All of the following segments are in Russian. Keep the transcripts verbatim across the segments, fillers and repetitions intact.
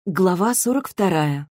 Глава сорок вторая.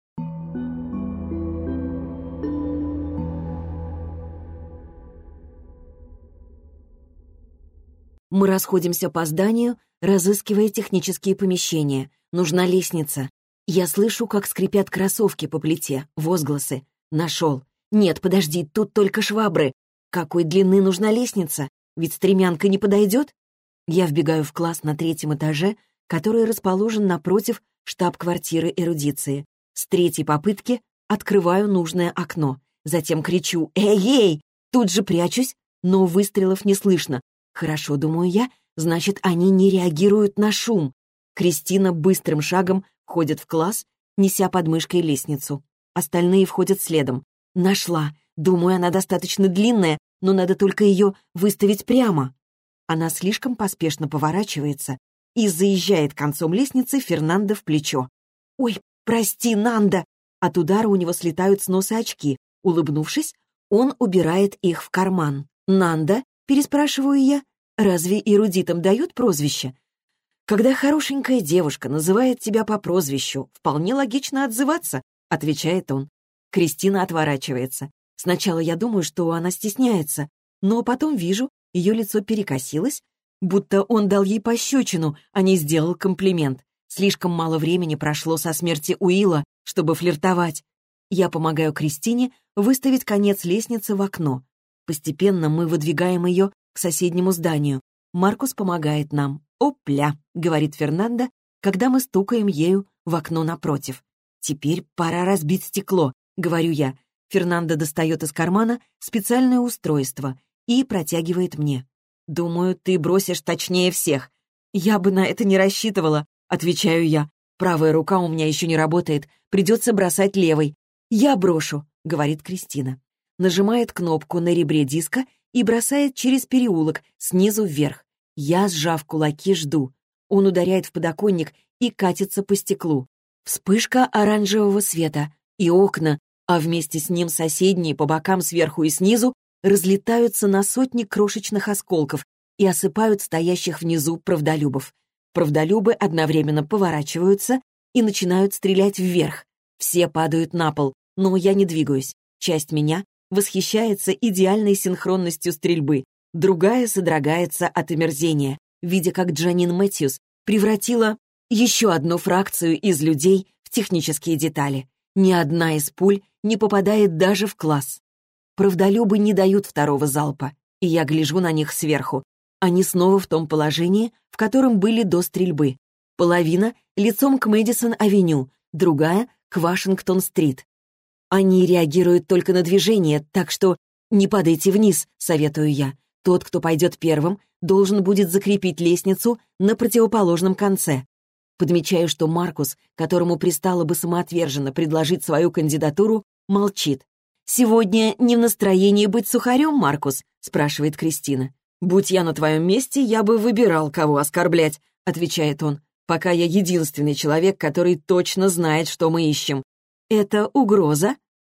Мы расходимся по зданию, разыскивая технические помещения. Нужна лестница. Я слышу, как скрипят кроссовки по плите, возгласы. Нашел. Нет, подожди, тут только швабры. Какой длины нужна лестница? Ведь стремянка не подойдет? Я вбегаю в класс на третьем этаже, который расположен напротив штаб-квартиры эрудиции. С третьей попытки открываю нужное окно. Затем кричу «Эй-ей!», тут же прячусь, но выстрелов не слышно. Хорошо, думаю я, значит, они не реагируют на шум. Кристина быстрым шагом входит в класс, неся под мышкой лестницу. Остальные входят следом. Нашла. Думаю, она достаточно длинная, но надо только ее выставить прямо. Она слишком поспешно поворачивается и заезжает концом лестницы Фернандо в плечо. «Ой, прости, Нанда!» От удара у него слетают с носа очки. Улыбнувшись, он убирает их в карман. «Нанда?» — переспрашиваю я. «Разве эрудитам дают прозвище?» «Когда хорошенькая девушка называет тебя по прозвищу, вполне логично отзываться», — отвечает он. Кристина отворачивается. Сначала я думаю, что она стесняется, но потом вижу, ее лицо перекосилось, будто он дал ей пощечину, а не сделал комплимент. Слишком мало времени прошло со смерти Уилла, чтобы флиртовать. Я помогаю Кристине выставить конец лестницы в окно. Постепенно мы выдвигаем ее к соседнему зданию. Маркус помогает нам. «Опля», — говорит Фернандо, когда мы стукаем ею в окно напротив. «Теперь пора разбить стекло», — говорю я. Фернандо достает из кармана специальное устройство и протягивает мне. «Думаю, ты бросишь точнее всех». «Я бы на это не рассчитывала», — отвечаю я. «Правая рука у меня еще не работает, придется бросать левой». «Я брошу», — говорит Кристина. Нажимает кнопку на ребре диска и бросает через переулок, снизу вверх. Я, сжав кулаки, жду. Он ударяет в подоконник и катится по стеклу. Вспышка оранжевого света, и окна, а вместе с ним соседние по бокам сверху и снизу, разлетаются на сотни крошечных осколков и осыпают стоящих внизу правдолюбов. Правдолюбы одновременно поворачиваются и начинают стрелять вверх. Все падают на пол, но я не двигаюсь. Часть меня восхищается идеальной синхронностью стрельбы, другая содрогается от омерзения, видя, как Джанин Мэтьюс превратила еще одну фракцию из людей в технические детали. Ни одна из пуль не попадает даже в класс. Правдолюбы не дают второго залпа, и я гляжу на них сверху. Они снова в том положении, в котором были до стрельбы. Половина — лицом к Мэдисон-авеню, другая — к Вашингтон-стрит. Они реагируют только на движение, так что не падайте вниз, советую я. Тот, кто пойдет первым, должен будет закрепить лестницу на противоположном конце. Подмечаю, что Маркус, которому пристало бы самоотверженно предложить свою кандидатуру, молчит. «Сегодня не в настроении быть сухарем, Маркус?» — спрашивает Кристина. «Будь я на твоем месте, я бы выбирал, кого оскорблять», — отвечает он, «пока я единственный человек, который точно знает, что мы ищем. Это угроза?»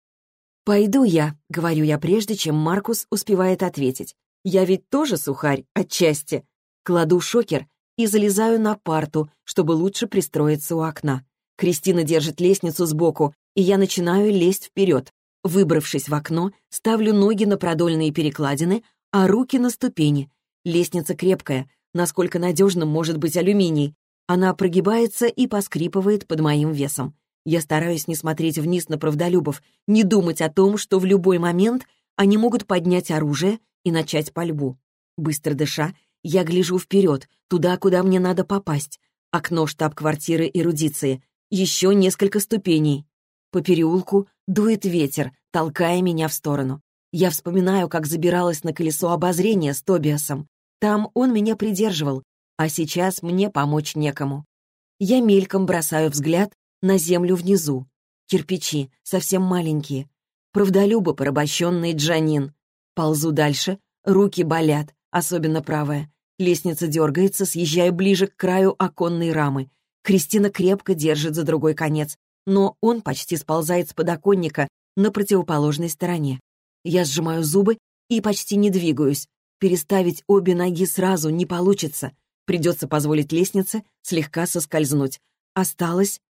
«Пойду я», — говорю я прежде, чем Маркус успевает ответить. «Я ведь тоже сухарь, отчасти». Кладу шокер и залезаю на парту, чтобы лучше пристроиться у окна. Кристина держит лестницу сбоку, и я начинаю лезть вперед. Выбравшись в окно, ставлю ноги на продольные перекладины, а руки на ступени. Лестница крепкая, насколько надежным может быть алюминий. Она прогибается и поскрипывает под моим весом. Я стараюсь не смотреть вниз на правдолюбов, не думать о том, что в любой момент они могут поднять оружие и начать пальбу. Быстро дыша, я гляжу вперед, туда, куда мне надо попасть. Окно штаб-квартиры эрудиции. Еще несколько ступеней. По переулку дует ветер, толкая меня в сторону. Я вспоминаю, как забиралась на колесо обозрения с Тобиасом. Там он меня придерживал, а сейчас мне помочь некому. Я мельком бросаю взгляд на землю внизу. Кирпичи, совсем маленькие. Правдолюбо порабощенный Джанин. Ползу дальше, руки болят, особенно правая. Лестница дергается, съезжая ближе к краю оконной рамы. Кристина крепко держит за другой конец, но он почти сползает с подоконника на противоположной стороне. Я сжимаю зубы и почти не двигаюсь. Переставить обе ноги сразу не получится. Придется позволить лестнице слегка соскользнуть. Осталось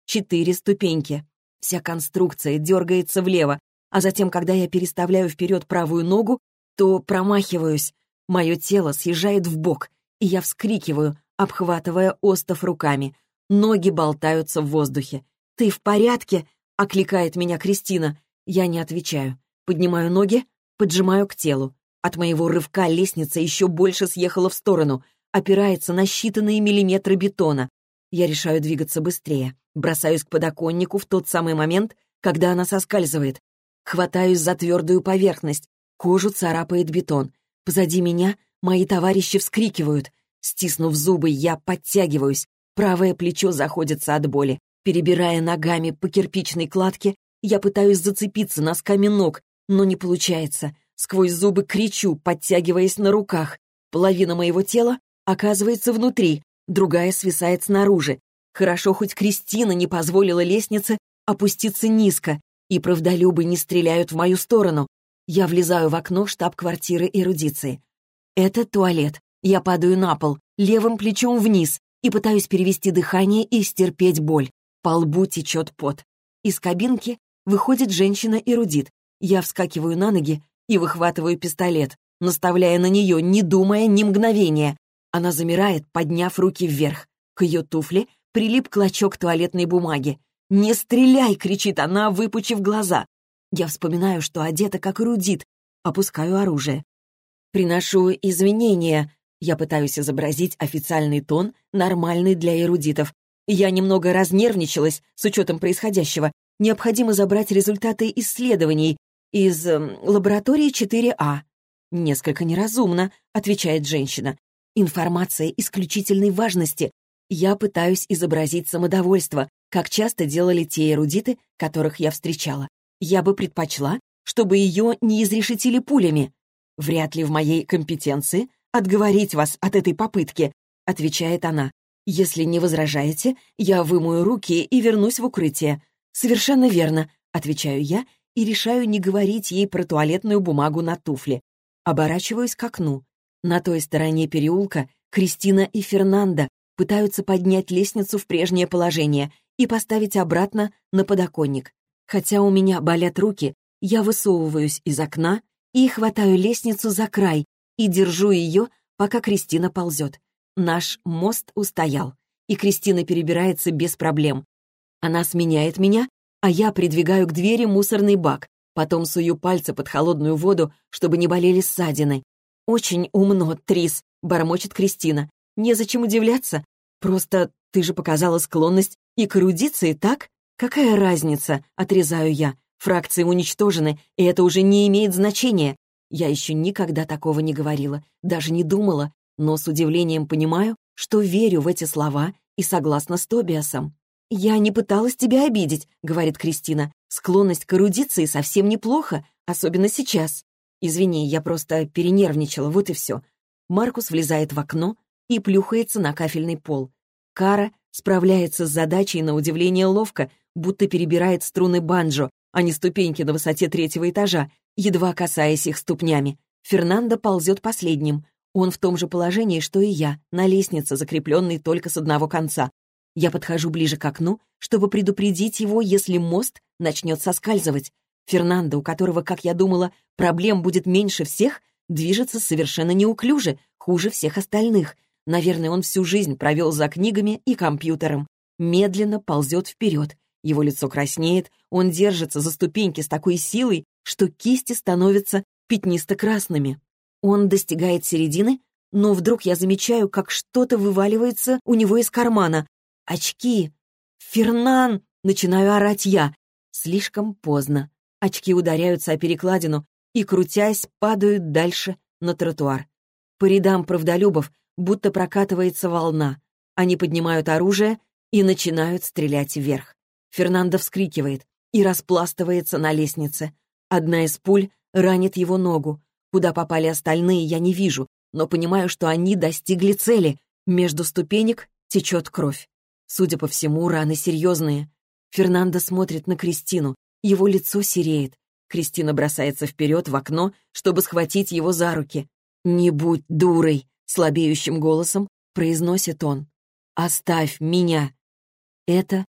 четыре ступеньки. Вся конструкция дергается влево, а затем, когда я переставляю вперед правую ногу, то промахиваюсь. Мое тело съезжает в бок, и я вскрикиваю, обхватывая остов руками. Ноги болтаются в воздухе. «Ты в порядке?» — окликает меня Кристина. Я не отвечаю. Поднимаю ноги, поджимаю к телу. От моего рывка лестница еще больше съехала в сторону, опирается на считанные миллиметры бетона. Я решаю двигаться быстрее. Бросаюсь к подоконнику в тот самый момент, когда она соскальзывает. Хватаюсь за твердую поверхность. Кожу царапает бетон. Позади меня мои товарищи вскрикивают. Стиснув зубы, я подтягиваюсь. Правое плечо заходится от боли. Перебирая ногами по кирпичной кладке, я пытаюсь зацепиться носками ног, но не получается. Сквозь зубы кричу, подтягиваясь на руках. Половина моего тела оказывается внутри, другая свисает снаружи. Хорошо, хоть Кристина не позволила лестнице опуститься низко, и правдолюбы не стреляют в мою сторону. Я влезаю в окно штаб-квартиры эрудиции. Это туалет. Я падаю на пол, левым плечом вниз, и пытаюсь перевести дыхание и стерпеть боль. По лбу течет пот. Из кабинки выходит женщина-эрудит. Я вскакиваю на ноги и выхватываю пистолет, наставляя на нее, не думая ни мгновения. Она замирает, подняв руки вверх. К ее туфле прилип клочок туалетной бумаги. «Не стреляй!» — кричит она, выпучив глаза. Я вспоминаю, что одета как эрудит. Опускаю оружие. Приношу извинения. Я пытаюсь изобразить официальный тон, нормальный для эрудитов. Я немного разнервничалась с учетом происходящего. Необходимо забрать результаты исследований из э, лаборатории четыре А. «Несколько неразумно», — отвечает женщина. «Информация исключительной важности. Я пытаюсь изобразить самодовольство, как часто делали те эрудиты, которых я встречала. Я бы предпочла, чтобы ее не изрешетили пулями. Вряд ли в моей компетенции отговорить вас от этой попытки», — отвечает она. «Если не возражаете, я вымою руки и вернусь в укрытие». «Совершенно верно», — отвечаю я и решаю не говорить ей про туалетную бумагу на туфле. Оборачиваюсь к окну. На той стороне переулка Кристина и Фернандо пытаются поднять лестницу в прежнее положение и поставить обратно на подоконник. Хотя у меня болят руки, я высовываюсь из окна и хватаю лестницу за край и держу ее, пока Кристина ползет. Наш мост устоял, и Кристина перебирается без проблем. Она сменяет меня, а я придвигаю к двери мусорный бак, потом сую пальцы под холодную воду, чтобы не болели ссадины. «Очень умно, Трис», — бормочет Кристина. «Незачем удивляться. Просто ты же показала склонность и к эрудиции, так? Какая разница?» — отрезаю я. «Фракции уничтожены, и это уже не имеет значения». Я еще никогда такого не говорила, даже не думала, но с удивлением понимаю, что верю в эти слова и согласна с Тобиасом. «Я не пыталась тебя обидеть», — говорит Кристина. «Склонность к эрудиции совсем неплохо, особенно сейчас». «Извини, я просто перенервничала, вот и все». Маркус влезает в окно и плюхается на кафельный пол. Кара справляется с задачей на удивление ловко, будто перебирает струны банджо, а не ступеньки на высоте третьего этажа, едва касаясь их ступнями. Фернандо ползет последним. Он в том же положении, что и я, на лестнице, закрепленной только с одного конца. Я подхожу ближе к окну, чтобы предупредить его, если мост начнет соскальзывать. Фернандо, у которого, как я думала, проблем будет меньше всех, движется совершенно неуклюже, хуже всех остальных. Наверное, он всю жизнь провел за книгами и компьютером. Медленно ползет вперед. Его лицо краснеет, он держится за ступеньки с такой силой, что кисти становятся пятнисто-красными. Он достигает середины, но вдруг я замечаю, как что-то вываливается у него из кармана. Очки! «Фернан!» — начинаю орать я. Слишком поздно. Очки ударяются о перекладину и, крутясь, падают дальше на тротуар. По рядам правдолюбов будто прокатывается волна. Они поднимают оружие и начинают стрелять вверх. Фернандо вскрикивает и распластывается на лестнице. Одна из пуль ранит его ногу. Куда попали остальные, я не вижу, но понимаю, что они достигли цели. Между ступенек течет кровь. Судя по всему, раны серьезные. Фернандо смотрит на Кристину. Его лицо сереет. Кристина бросается вперед в окно, чтобы схватить его за руки. «Не будь дурой!» — слабеющим голосом произносит он. «Оставь меня!» Это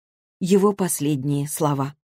его последние слова.